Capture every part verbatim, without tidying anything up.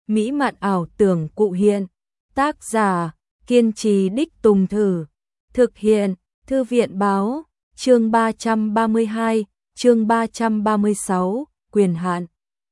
mỹ mạn ảo tưởng cụ hiện. Tác giả, kiên trì đích tùng thử. Thực hiện, Thư viện báo, chương ba trăm ba mươi hai, chương ba trăm ba mươi sáu, quyền hạn.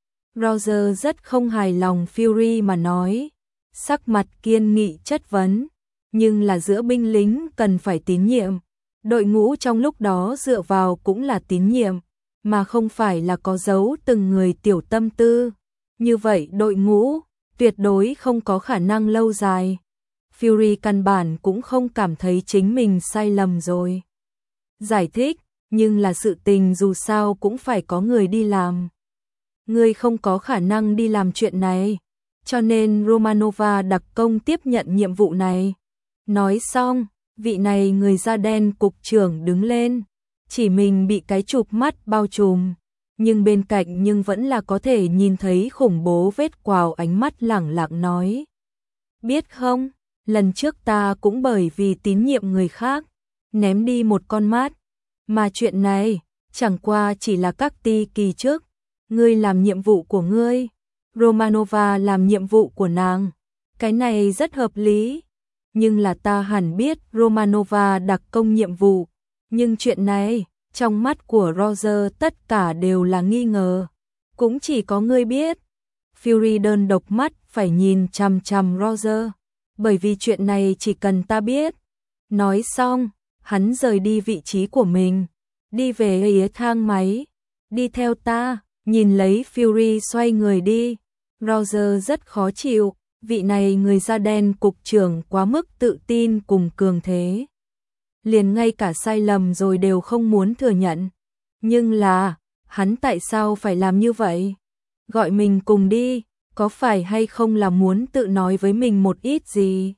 Roger rất không hài lòng Fury mà nói, sắc mặt kiên nghị chất vấn, nhưng là giữa binh lính cần phải tín nhiệm. Đội ngũ trong lúc đó dựa vào cũng là tín nhiệm, mà không phải là có giấu từng người tiểu tâm tư. Như vậy đội ngũ tuyệt đối không có khả năng lâu dài. Fury căn bản cũng không cảm thấy chính mình sai lầm rồi. Giải thích, nhưng là sự tình dù sao cũng phải có người đi làm. Ngươi không có khả năng đi làm chuyện này, cho nên Romanova đặc công tiếp nhận nhiệm vụ này. Nói xong, vị này người da đen cục trưởng đứng lên, chỉ mình bị cái chụp mắt bao trùm, nhưng bên cạnh nhưng vẫn là có thể nhìn thấy khủng bố vết quào ánh mắt lẳng lặng nói. Biết không, lần trước ta cũng bởi vì tín nhiệm người khác, ném đi một con mắt, mà chuyện này chẳng qua chỉ là các ti kỳ trước. Ngươi làm nhiệm vụ của ngươi, Romanova làm nhiệm vụ của nàng, cái này rất hợp lý. Nhưng là ta hẳn biết Romanova đặc công nhiệm vụ, nhưng chuyện này, trong mắt của Roger tất cả đều là nghi ngờ, cũng chỉ có ngươi biết. Fury đơn độc mắt phải nhìn chằm chằm Roger, bởi vì chuyện này chỉ cần ta biết. Nói xong, hắn rời đi vị trí của mình, đi về phía thang máy, đi theo ta. Nhìn lấy Fury xoay người đi, Roger rất khó chịu, vị này người da đen cục trưởng quá mức tự tin cùng cường thế. Liền ngay cả sai lầm rồi đều không muốn thừa nhận. Nhưng là, hắn tại sao phải làm như vậy? Gọi mình cùng đi, có phải hay không là muốn tự nói với mình một ít gì?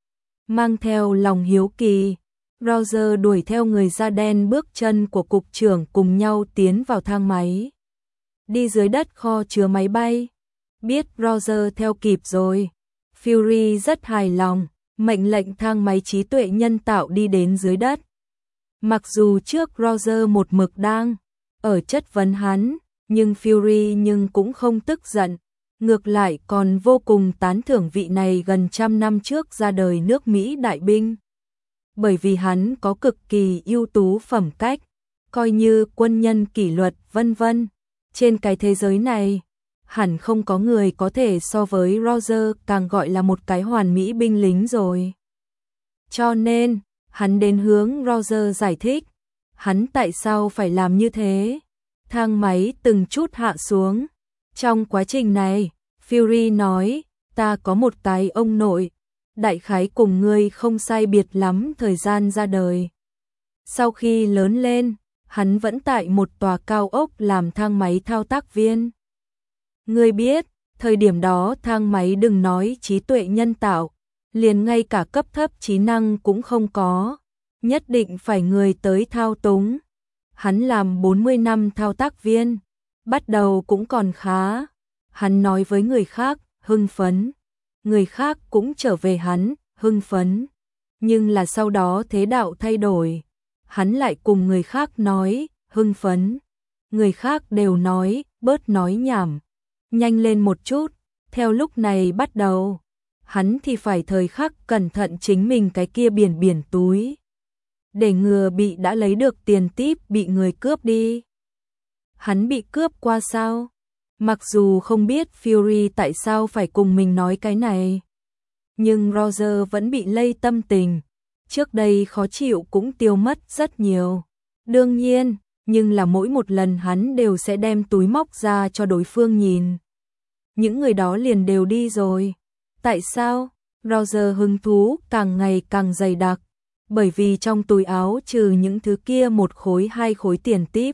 Mang theo lòng hiếu kỳ, Roger đuổi theo người da đen bước chân của cục trưởng cùng nhau tiến vào thang máy. Đi dưới đất kho chứa máy bay. Biết Roger theo kịp rồi. Fury rất hài lòng, mệnh lệnh thang máy trí tuệ nhân tạo đi đến dưới đất. Mặc dù trước Roger một mực đang ở chất vấn hắn, nhưng Fury nhưng cũng không tức giận. Ngược lại còn vô cùng tán thưởng vị này gần trăm năm trước ra đời nước Mỹ đại binh. Bởi vì hắn có cực kỳ ưu tú phẩm cách, coi như quân nhân kỷ luật vân vân. Trên cái thế giới này, hẳn không có người có thể so với Roger càng gọi là một cái hoàn mỹ binh lính rồi. Cho nên, hắn đến hướng Roger giải thích, hắn tại sao phải làm như thế. Thang máy từng chút hạ xuống. Trong quá trình này, Fury nói, ta có một cái ông nội, đại khái cùng ngươi không sai biệt lắm thời gian ra đời. Sau khi lớn lên, hắn vẫn tại một tòa cao ốc làm thang máy thao tác viên. Ngươi biết, thời điểm đó thang máy đừng nói trí tuệ nhân tạo, liền ngay cả cấp thấp trí năng cũng không có, nhất định phải người tới thao túng. Hắn làm bốn mươi năm thao tác viên, bắt đầu cũng còn khá. Hắn nói với người khác, hưng phấn. Người khác cũng trở về hắn, hưng phấn. Nhưng là sau đó thế đạo thay đổi. Hắn lại cùng người khác nói, hưng phấn. Người khác đều nói, bớt nói nhảm. Nhanh lên một chút, theo lúc này bắt đầu. Hắn thì phải thời khắc cẩn thận chính mình cái kia biển biển túi. Để ngừa bị đã lấy được tiền típ bị người cướp đi. Hắn bị cướp qua sao? Mặc dù không biết Fury tại sao phải cùng mình nói cái này. Nhưng Roger vẫn bị lây tâm tình. Trước đây khó chịu cũng tiêu mất rất nhiều. Đương nhiên, nhưng là mỗi một lần hắn đều sẽ đem túi móc ra cho đối phương nhìn. Những người đó liền đều đi rồi. Tại sao? Roger hứng thú càng ngày càng dày đặc. Bởi vì trong túi áo trừ những thứ kia một khối hai khối tiền típ.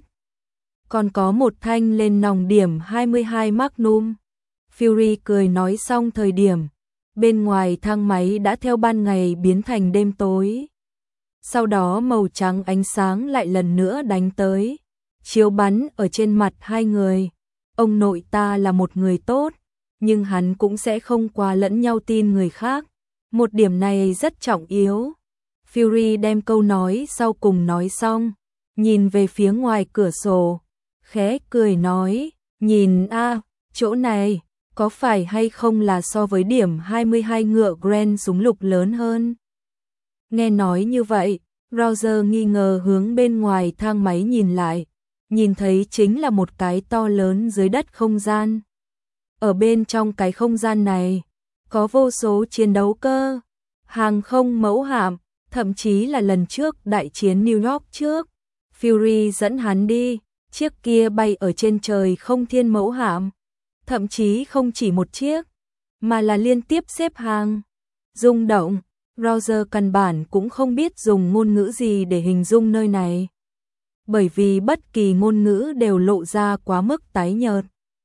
Còn có một thanh lên nòng điểm hai mươi hai Magnum. Fury cười nói xong thời điểm. Bên ngoài thang máy đã theo ban ngày biến thành đêm tối. Sau đó màu trắng ánh sáng lại lần nữa đánh tới. Chiếu bắn ở trên mặt hai người. Ông nội ta là một người tốt. Nhưng hắn cũng sẽ không qua lẫn nhau tin người khác. Một điểm này rất trọng yếu. Fury đem câu nói sau cùng nói xong. Nhìn về phía ngoài cửa sổ. Khẽ cười nói. Nhìn a, chỗ này. có phải hay không là so với điểm hai mươi hai ngựa Grand súng lục lớn hơn? Nghe nói như vậy, Roger nghi ngờ hướng bên ngoài thang máy nhìn lại, nhìn thấy chính là một cái to lớn dưới đất không gian. Ở bên trong cái không gian này, có vô số chiến đấu cơ, hàng không mẫu hạm, thậm chí là lần trước đại chiến New York trước, Fury dẫn hắn đi, chiếc kia bay ở trên trời không thiên mẫu hạm, thậm chí không chỉ một chiếc, mà là liên tiếp xếp hàng, rung động. Roger căn bản cũng không biết dùng ngôn ngữ gì để hình dung nơi này, bởi vì bất kỳ ngôn ngữ đều lộ ra quá mức tái nhợt.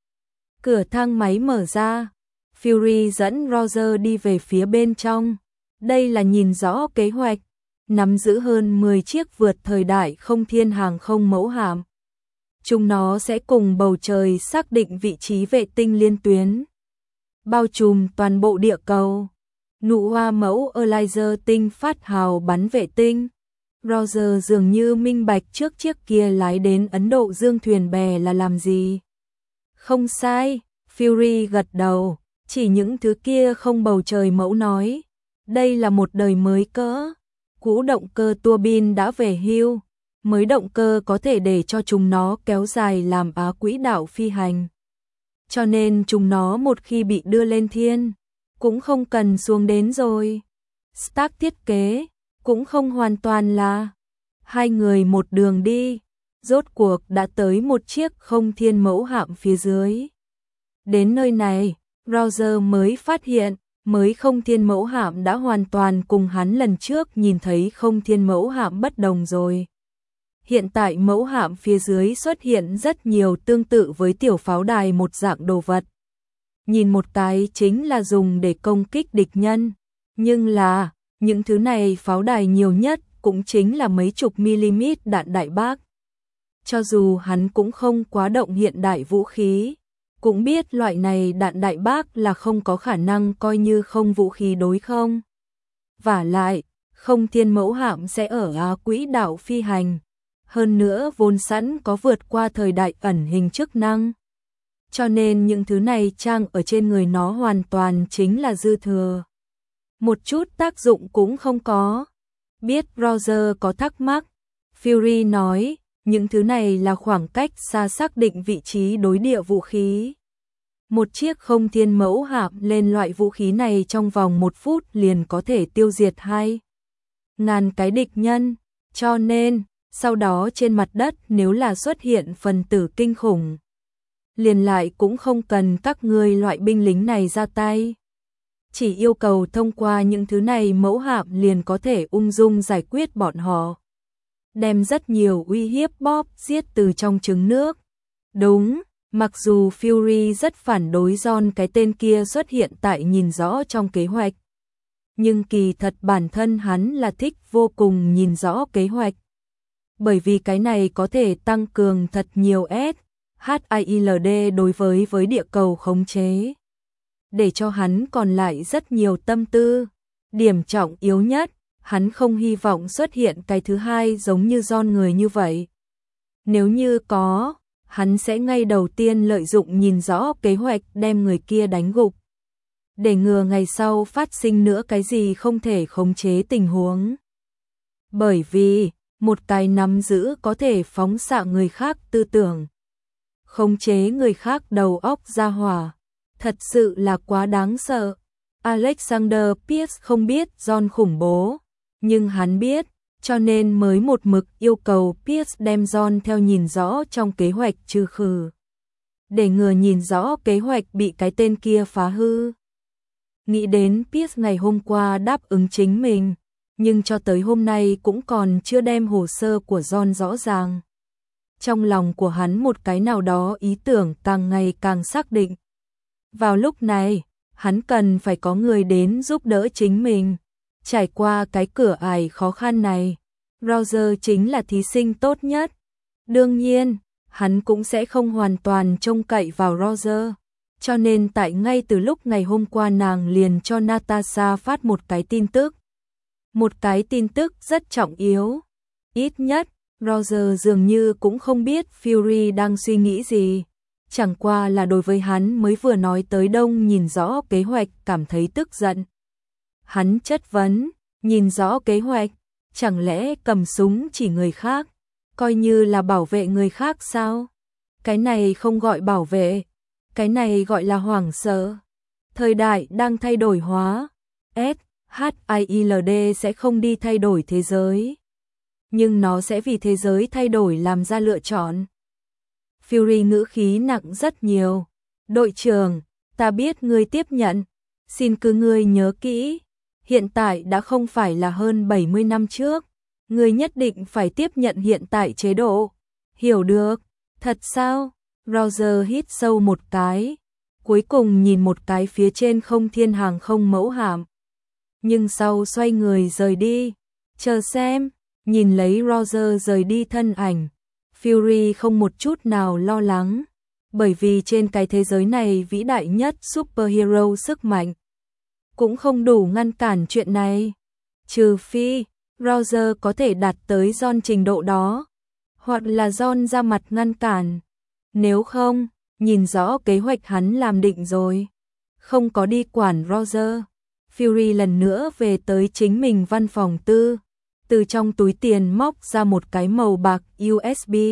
Cửa thang máy mở ra, Fury dẫn Roger đi về phía bên trong. Đây là nhìn rõ kế hoạch, nắm giữ hơn mười chiếc vượt thời đại không thiên hàng không mẫu hạm. Chúng nó sẽ cùng bầu trời xác định vị trí vệ tinh liên tuyến, bao trùm toàn bộ địa cầu. Nụ hoa mẫu Elijah tinh phát hào bắn vệ tinh. Roger dường như minh bạch trước chiếc kia lái đến Ấn Độ Dương thuyền bè là làm gì. Không sai, Fury gật đầu, chỉ những thứ kia không bầu trời mẫu nói. Đây là một đời mới cỡ, cũ động cơ tua bin đã về hưu, mới động cơ có thể để cho chúng nó kéo dài làm á quỹ đạo phi hành. Cho nên chúng nó một khi bị đưa lên thiên, cũng không cần xuống đến rồi. Stark thiết kế, cũng không hoàn toàn là. Hai người một đường đi, rốt cuộc đã tới một chiếc không thiên mẫu hạm phía dưới. Đến nơi này, Roger mới phát hiện, mới không thiên mẫu hạm đã hoàn toàn cùng hắn lần trước nhìn thấy không thiên mẫu hạm bất đồng rồi. Hiện tại mẫu hạm phía dưới xuất hiện rất nhiều tương tự với tiểu pháo đài một dạng đồ vật. Nhìn một cái chính là dùng để công kích địch nhân, nhưng là, những thứ này pháo đài nhiều nhất cũng chính là mấy chục mm đạn đại bác. Cho dù hắn cũng không quá động hiện đại vũ khí, cũng biết loại này đạn đại bác là không có khả năng coi như không vũ khí đối không. Vả lại, không thiên mẫu hạm sẽ ở á quỹ đạo phi hành, hơn nữa vốn sẵn có vượt qua thời đại ẩn hình chức năng. Cho nên những thứ này trang ở trên người nó hoàn toàn chính là dư thừa. Một chút tác dụng cũng không có. Biết Roger có thắc mắc, Fury nói, những thứ này là khoảng cách xa xác định vị trí đối địa vũ khí. Một chiếc không thiên mẫu hạm lên loại vũ khí này trong vòng một phút liền có thể tiêu diệt hai ngàn cái địch nhân, cho nên, sau đó trên mặt đất nếu là xuất hiện phần tử kinh khủng, liền lại cũng không cần các ngươi loại binh lính này ra tay. Chỉ yêu cầu thông qua những thứ này mẫu hạm liền có thể ung dung giải quyết bọn họ. Đem rất nhiều uy hiếp bóp giết từ trong trứng nước. Đúng, mặc dù Fury rất phản đối John cái tên kia xuất hiện tại nhìn rõ trong kế hoạch. Nhưng kỳ thật bản thân hắn là thích vô cùng nhìn rõ kế hoạch. Bởi vì cái này có thể tăng cường thật nhiều S, H I L D đối với với địa cầu khống chế. Để cho hắn còn lại rất nhiều tâm tư. Điểm trọng yếu nhất, hắn không hy vọng xuất hiện cái thứ hai giống như John người như vậy. Nếu như có, hắn sẽ ngay đầu tiên lợi dụng nhìn rõ kế hoạch đem người kia đánh gục. Để ngừa ngày sau phát sinh nữa cái gì không thể khống chế tình huống. Bởi vì, một cái nắm giữ có thể phóng xạ người khác tư tưởng, khống chế người khác đầu óc ra hỏa. Thật sự là quá đáng sợ. Alexander Pierce không biết John khủng bố, nhưng hắn biết, cho nên mới một mực yêu cầu Pierce đem John theo nhìn rõ trong kế hoạch trừ khử. Để ngừa nhìn rõ kế hoạch bị cái tên kia phá hư. Nghĩ đến Pierce ngày hôm qua đáp ứng chính mình, nhưng cho tới hôm nay cũng còn chưa đem hồ sơ của John rõ ràng. Trong lòng của hắn một cái nào đó ý tưởng càng ngày càng xác định. Vào lúc này, hắn cần phải có người đến giúp đỡ chính mình. Trải qua cái cửa ải khó khăn này, Roger chính là thí sinh tốt nhất. Đương nhiên, hắn cũng sẽ không hoàn toàn trông cậy vào Roger. Cho nên tại ngay từ lúc ngày hôm qua nàng liền cho Natasha phát một cái tin tức. Một cái tin tức rất trọng yếu. Ít nhất, Roger dường như cũng không biết Fury đang suy nghĩ gì. Chẳng qua là đối với hắn mới vừa nói tới đông nhìn rõ kế hoạch cảm thấy tức giận. Hắn chất vấn, nhìn rõ kế hoạch, chẳng lẽ cầm súng chỉ người khác, coi như là bảo vệ người khác sao? Cái này không gọi bảo vệ, cái này gọi là hoảng sợ. Thời đại đang thay đổi hóa, S H I L D sẽ không đi thay đổi thế giới, nhưng nó sẽ vì thế giới thay đổi làm ra lựa chọn. Fury ngữ khí nặng rất nhiều. Đội trưởng, ta biết ngươi tiếp nhận, xin cứ ngươi nhớ kỹ, hiện tại đã không phải là hơn bảy mươi năm trước, ngươi nhất định phải tiếp nhận hiện tại chế độ. Hiểu được, thật sao? Roger hít sâu một cái, cuối cùng nhìn một cái phía trên không thiên hàng không mẫu hạm. Nhưng sau xoay người rời đi, chờ xem, nhìn lấy Roger rời đi thân ảnh. Fury không một chút nào lo lắng, bởi vì trên cái thế giới này vĩ đại nhất superhero sức mạnh cũng không đủ ngăn cản chuyện này, trừ phi Roger có thể đạt tới John trình độ đó, hoặc là John ra mặt ngăn cản. Nếu không, nhìn rõ kế hoạch hắn làm định rồi, không có đi quản Roger. Fury lần nữa về tới chính mình văn phòng tư, từ trong túi tiền móc ra một cái màu bạc U S B,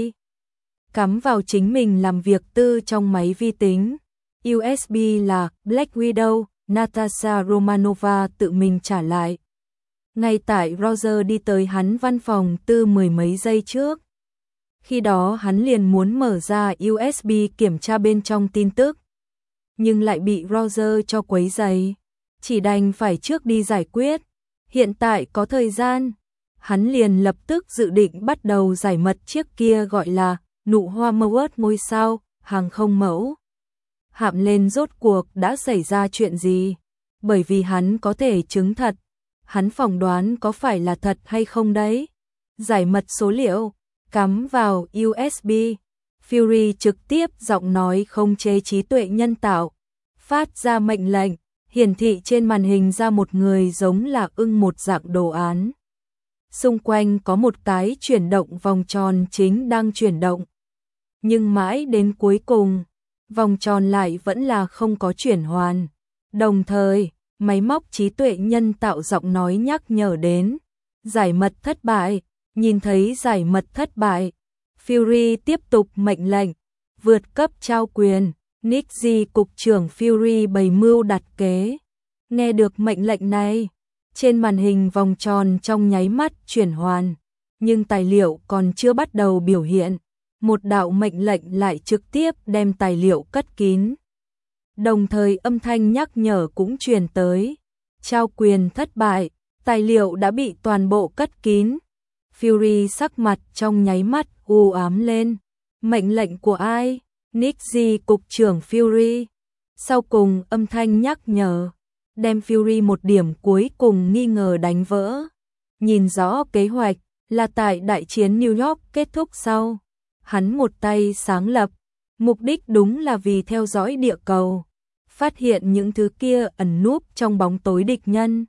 cắm vào chính mình làm việc tư trong máy vi tính. U S B là Black Widow, Natasha Romanova tự mình trả lại. Ngay tại Roger đi tới hắn văn phòng tư mười mấy giây trước. Khi đó hắn liền muốn mở ra U S B kiểm tra bên trong tin tức, nhưng lại bị Roger cho quấy rầy, chỉ đành phải trước đi giải quyết. Hiện tại có thời gian, hắn liền lập tức dự định bắt đầu giải mật chiếc kia gọi là nụ hoa Mawat ngôi sao, hàng không mẫu hạm lên rốt cuộc đã xảy ra chuyện gì, bởi vì hắn có thể chứng thật, hắn phỏng đoán có phải là thật hay không đấy. Giải mật số liệu, cắm vào U S B, Fury trực tiếp giọng nói không chế trí tuệ nhân tạo, phát ra mệnh lệnh, hiển thị trên màn hình ra một người giống là ưng một dạng đồ án. Xung quanh có một cái chuyển động vòng tròn chính đang chuyển động. Nhưng mãi đến cuối cùng, vòng tròn lại vẫn là không có chuyển hoàn. Đồng thời, máy móc trí tuệ nhân tạo giọng nói nhắc nhở đến. Giải mật thất bại, nhìn thấy giải mật thất bại. Fury tiếp tục mệnh lệnh, vượt cấp trao quyền. Nick G cục trưởng Fury bày mưu đặt kế. Nghe được mệnh lệnh này, trên màn hình vòng tròn trong nháy mắt chuyển hoàn, nhưng tài liệu còn chưa bắt đầu biểu hiện, một đạo mệnh lệnh lại trực tiếp đem tài liệu cất kín. Đồng thời âm thanh nhắc nhở cũng truyền tới, trao quyền thất bại, tài liệu đã bị toàn bộ cất kín. Fury sắc mặt trong nháy mắt u ám lên, mệnh lệnh của ai? Nick G cục trưởng Fury. Sau cùng âm thanh nhắc nhở đem Fury một điểm cuối cùng nghi ngờ đánh vỡ. Nhìn rõ kế hoạch là tại đại chiến New York kết thúc sau, hắn một tay sáng lập, mục đích đúng là vì theo dõi địa cầu, phát hiện những thứ kia ẩn núp trong bóng tối địch nhân.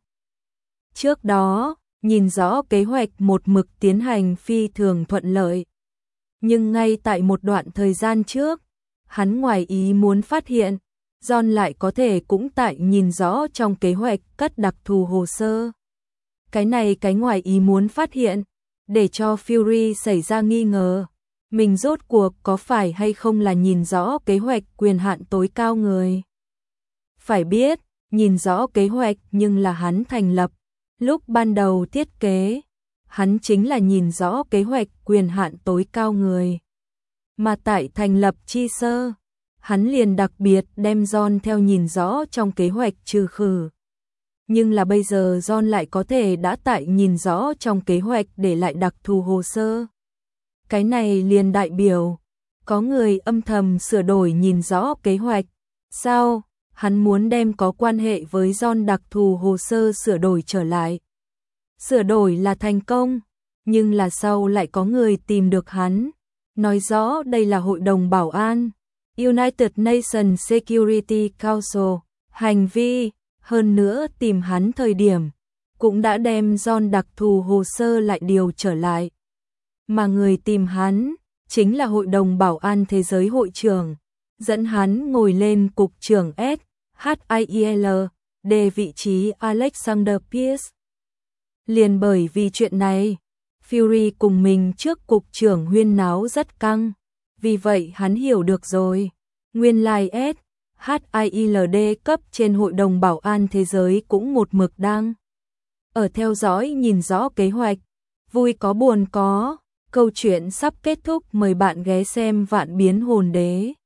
Trước đó, nhìn rõ kế hoạch một mực tiến hành phi thường thuận lợi. Nhưng ngay tại một đoạn thời gian trước, hắn ngoài ý muốn phát hiện, John lại có thể cũng tại nhìn rõ trong kế hoạch cất đặc thù hồ sơ. Cái này cái ngoài ý muốn phát hiện, để cho Fury xảy ra nghi ngờ, mình rốt cuộc có phải hay không là nhìn rõ kế hoạch quyền hạn tối cao người. Phải biết, nhìn rõ kế hoạch nhưng là hắn thành lập, lúc ban đầu thiết kế, hắn chính là nhìn rõ kế hoạch quyền hạn tối cao người. Mà tại thành lập chi sơ, hắn liền đặc biệt đem John theo nhìn rõ trong kế hoạch trừ khử. Nhưng là bây giờ John lại có thể đã tại nhìn rõ trong kế hoạch để lại đặc thù hồ sơ. Cái này liền đại biểu, có người âm thầm sửa đổi nhìn rõ kế hoạch. Sao? Hắn muốn đem có quan hệ với John đặc thù hồ sơ sửa đổi trở lại. Sửa đổi là thành công, nhưng là sau lại có người tìm được hắn, nói rõ đây là Hội đồng Bảo an, United Nations Security Council, hành vi, hơn nữa tìm hắn thời điểm, cũng đã đem John đặc thù hồ sơ lại điều trở lại. Mà người tìm hắn, chính là Hội đồng Bảo an Thế giới hội trưởng, dẫn hắn ngồi lên cục trưởng S H I E L D vị trí Alexander Pierce. Liền bởi vì chuyện này, Fury cùng mình trước cục trưởng huyên náo rất căng, vì vậy hắn hiểu được rồi. Nguyên lai S H I E L D cấp trên Hội đồng Bảo an Thế giới cũng một mực đang ở theo dõi nhìn rõ kế hoạch. Vui có buồn có, câu chuyện sắp kết thúc, mời bạn ghé xem Vạn Biến Hồn Đế.